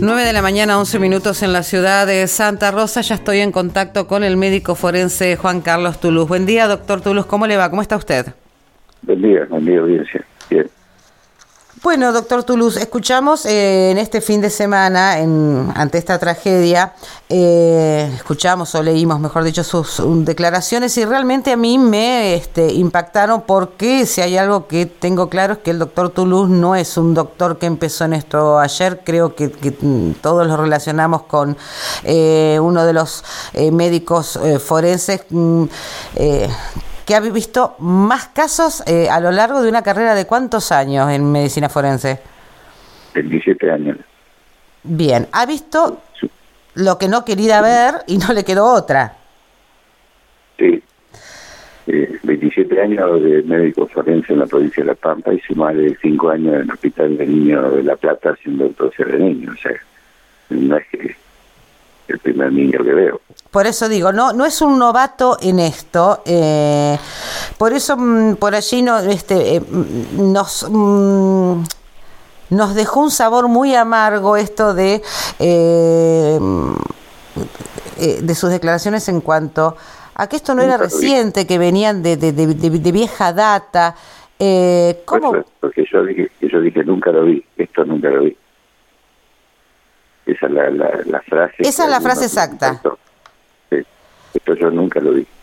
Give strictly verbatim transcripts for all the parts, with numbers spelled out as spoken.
nueve de la mañana, once minutos en la ciudad de Santa Rosa. Ya estoy en contacto con el médico forense Juan Carlos Toulouse. Buen día, doctor Toulouse. ¿Cómo le va? ¿Cómo está usted? Buen día, buen día, audiencia. Bien. Bueno, doctor Toulouse, escuchamos eh, en este fin de semana, en, ante esta tragedia, eh, escuchamos o leímos, mejor dicho, sus um, declaraciones y realmente a mí me este, impactaron porque si hay algo que tengo claro es que el doctor Toulouse no es un doctor que empezó en esto ayer. Creo que, que todos lo relacionamos con eh, uno de los eh, médicos eh, forenses mm, eh, que ha visto más casos eh, a lo largo de una carrera de ¿cuántos años en medicina forense? veintisiete años. Bien, ha visto lo que no quería ver y no le quedó otra. Sí, eh, veintisiete años de médico forense en la provincia de La Pampa y más de cinco años en el Hospital de Niños de La Plata haciendo autopsia de niños. O sea, no es que el primer niño que veo. Por eso digo, no no es un novato en esto, eh, por eso mm, por allí no, este, eh, nos mm, nos dejó un sabor muy amargo esto de eh, eh, de sus declaraciones en cuanto a que esto no era reciente, que venían de de, de, de, de vieja data. Eh, ¿cómo? Pues, porque yo dije, yo dije nunca lo vi, esto nunca lo vi. Esa es la, la, la frase. Esa es la frase exacta. Sí, esto yo nunca lo vi.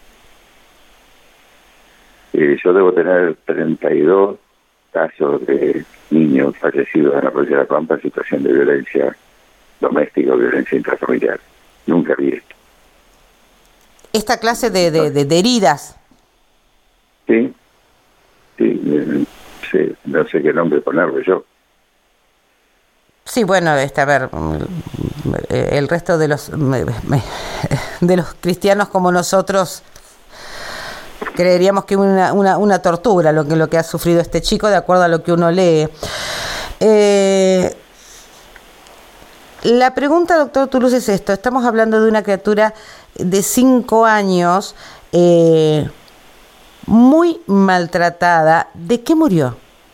Eh, yo debo tener treinta y dos casos de niños fallecidos en la provincia de La Pampa en situación de violencia doméstica o violencia intrafamiliar. Nunca vi esto. Esta clase de, de, de, de heridas. Sí, sí, eh, sí, no sé qué nombre ponerle yo. Sí, bueno, este, a ver, el resto de los de los cristianos como nosotros creeríamos que una una, una tortura lo que lo que ha sufrido este chico, de acuerdo a lo que uno lee. Eh, la pregunta, doctor Toulouse, es esto: estamos hablando de una criatura de cinco años, eh, muy maltratada. ¿De qué murió?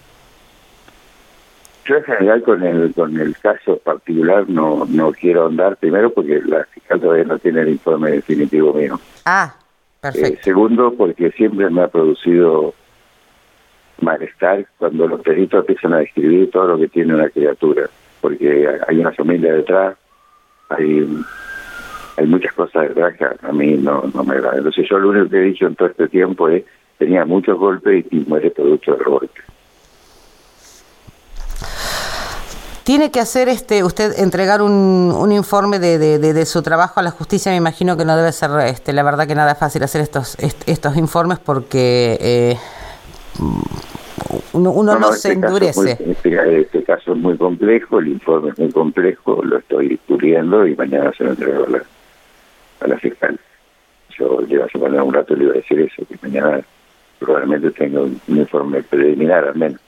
Yo en general con el con el caso particular no no quiero ahondar, primero porque la fiscal todavía no tiene el informe definitivo mío. Ah, perfecto. Eh, segundo, porque siempre me ha producido malestar cuando los peritos empiezan a describir todo lo que tiene una criatura, porque hay una familia detrás, hay hay muchas cosas detrás que a mí no, no me agradan. Entonces yo lo único que he dicho en todo este tiempo es tenía muchos golpes y muere producto de los golpes. Tiene que hacer este usted entregar un, un informe de, de, de, de su trabajo a la justicia. Me imagino que no debe ser, este, la verdad que nada fácil hacer estos est, estos informes porque eh, uno, uno no, no, no este se endurece. Muy, este, este caso es muy complejo, el informe es muy complejo, lo estoy puliendo y mañana se lo entrego a la, a la fiscal. Yo llevo a semana un rato le iba a decir eso, que mañana probablemente tenga un, un informe preliminar al menos.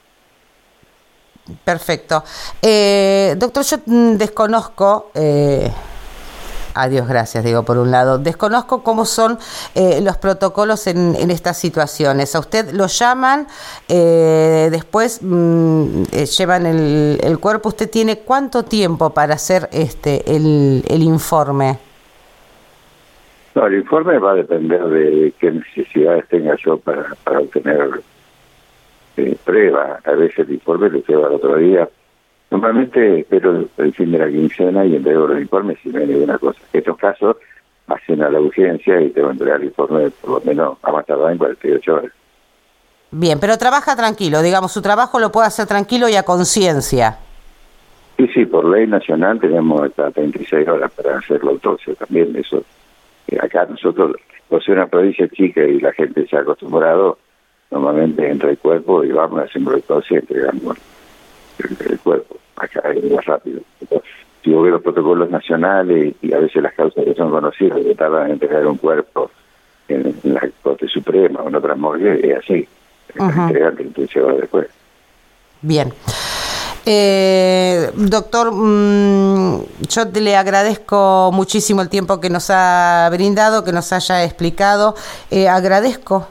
Perfecto. Eh, doctor, yo desconozco, eh, a Dios gracias, digo, por un lado, desconozco cómo son eh, los protocolos en, en estas situaciones. A usted lo llaman, eh, después mm, eh, llevan el, el cuerpo. ¿Usted tiene cuánto tiempo para hacer este el, el informe? No, el informe va a depender de qué necesidades tenga yo para, para obtener Eh, prueba. A veces el informe lo lleva al otro día. Normalmente espero el, el fin de la quincena y entrego los informes si no hay ninguna cosa. En estos casos hacen a la urgencia y tengo que entregar el informe por lo menos a más tardar en cuarenta y ocho horas. Bien, pero trabaja tranquilo, digamos, su trabajo lo puede hacer tranquilo y a conciencia. Sí, sí, por ley nacional tenemos hasta treinta y seis horas para hacer la autopsia también. Eso eh, acá nosotros, por ser una provincia chica y la gente se ha acostumbrado, normalmente entra el cuerpo y vamos haciendo la autopsia y entregamos el, el cuerpo. Acá es más rápido. Entonces, si yo veo los protocolos nacionales y a veces las causas que son conocidas que tardan en entregar un cuerpo en, en la Corte Suprema o en otras morgues, es así. Uh-huh. Entregar treinta y seis horas después. Bien. Eh, doctor, mmm, yo le agradezco muchísimo el tiempo que nos ha brindado, que nos haya explicado. Eh, agradezco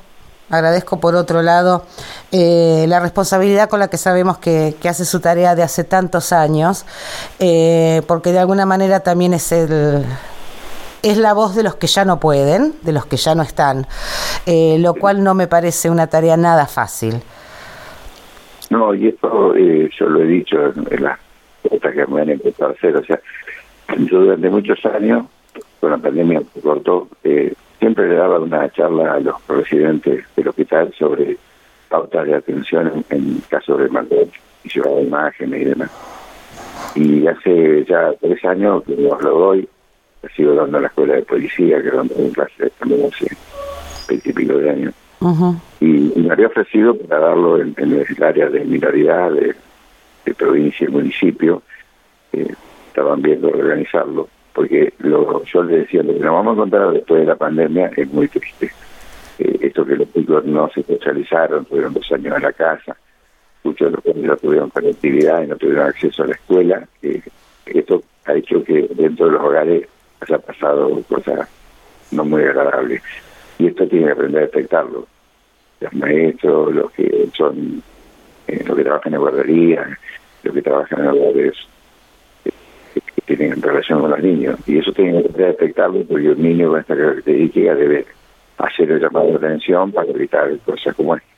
Agradezco por otro lado eh, la responsabilidad con la que sabemos que, que hace su tarea de hace tantos años, eh, porque de alguna manera también es el es la voz de los que ya no pueden, de los que ya no están, eh, lo cual no me parece una tarea nada fácil. No, y esto eh, yo lo he dicho en, en las cosas que me han empezado a hacer, o sea, yo durante muchos años, con la pandemia que cortó, eh, siempre le daba una charla a los residentes del hospital sobre pautas de atención en, en casos de maltrato y llevaba imágenes y demás. Y hace ya tres años que no lo doy, sigo dando a la escuela de policía, que donde doy clases también hace veinte y pico de años. Uh-huh. y, y me había ofrecido para darlo en, en el área de minoridad de, de provincia y municipio. Eh, estaban viendo organizarlo, porque lo, yo les decía, lo que nos vamos a encontrar después de la pandemia es muy triste. Eh, esto que los chicos no se socializaron, tuvieron dos años en la casa, muchos de los jóvenes no tuvieron conectividad y no tuvieron acceso a la escuela. Eh, esto ha hecho que dentro de los hogares haya pasado cosas no muy agradables. Y esto tiene que aprender a detectarlo. Los maestros, los que son, eh, los que trabajan en guardería, los que trabajan en hogares que tienen relación con los niños, y eso tiene que aprender a detectarlo, porque un niño con esta característica debe hacer el llamado de atención para evitar cosas como esta.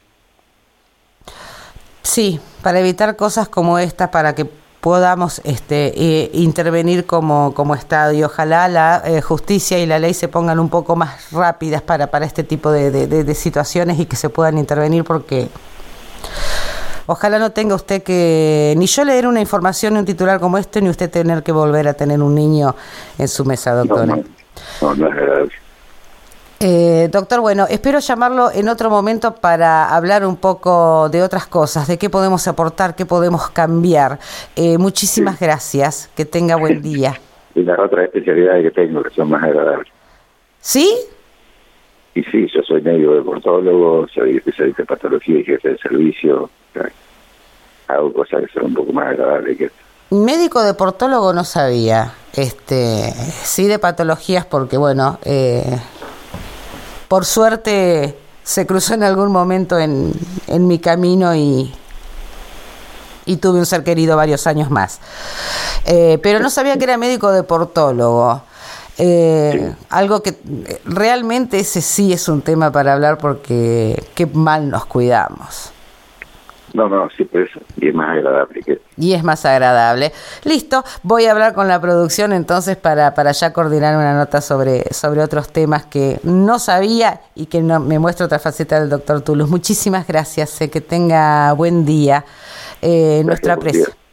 Sí, para evitar cosas como esta, para que podamos este eh, intervenir como como Estado, y ojalá la eh, justicia y la ley se pongan un poco más rápidas para para este tipo de, de, de, de situaciones, y que se puedan intervenir, porque ojalá no tenga usted que, ni yo leer una información ni un titular como este, ni usted tener que volver a tener un niño en su mesa, doctor. No, no, no, no es agradable. Eh, doctor, bueno, espero llamarlo en otro momento para hablar un poco de otras cosas, de qué podemos aportar, qué podemos cambiar. Eh, muchísimas sí. gracias, que tenga buen día. Y las otras especialidades que tengo que son más agradables. ¿Sí? Y sí, yo soy médico deportólogo, soy especialista en patología y jefe de servicio. Hago cosas que son un poco más agradables que esto. Médico deportólogo no sabía, este, sí de patologías, porque bueno, eh, por suerte se cruzó en algún momento en, en mi camino y, y tuve un ser querido varios años más. Eh, pero no sabía que era médico deportólogo. Eh, sí. Algo que realmente ese sí es un tema para hablar, porque qué mal nos cuidamos. No, no, sí, pero eso, y es más agradable que... Y es más agradable. Listo, voy a hablar con la producción entonces para, para ya coordinar una nota sobre, sobre otros temas que no sabía y que no, me muestra otra faceta del doctor Toulouse. Muchísimas gracias, eh, que tenga buen día. Eh, nuestro aprecio.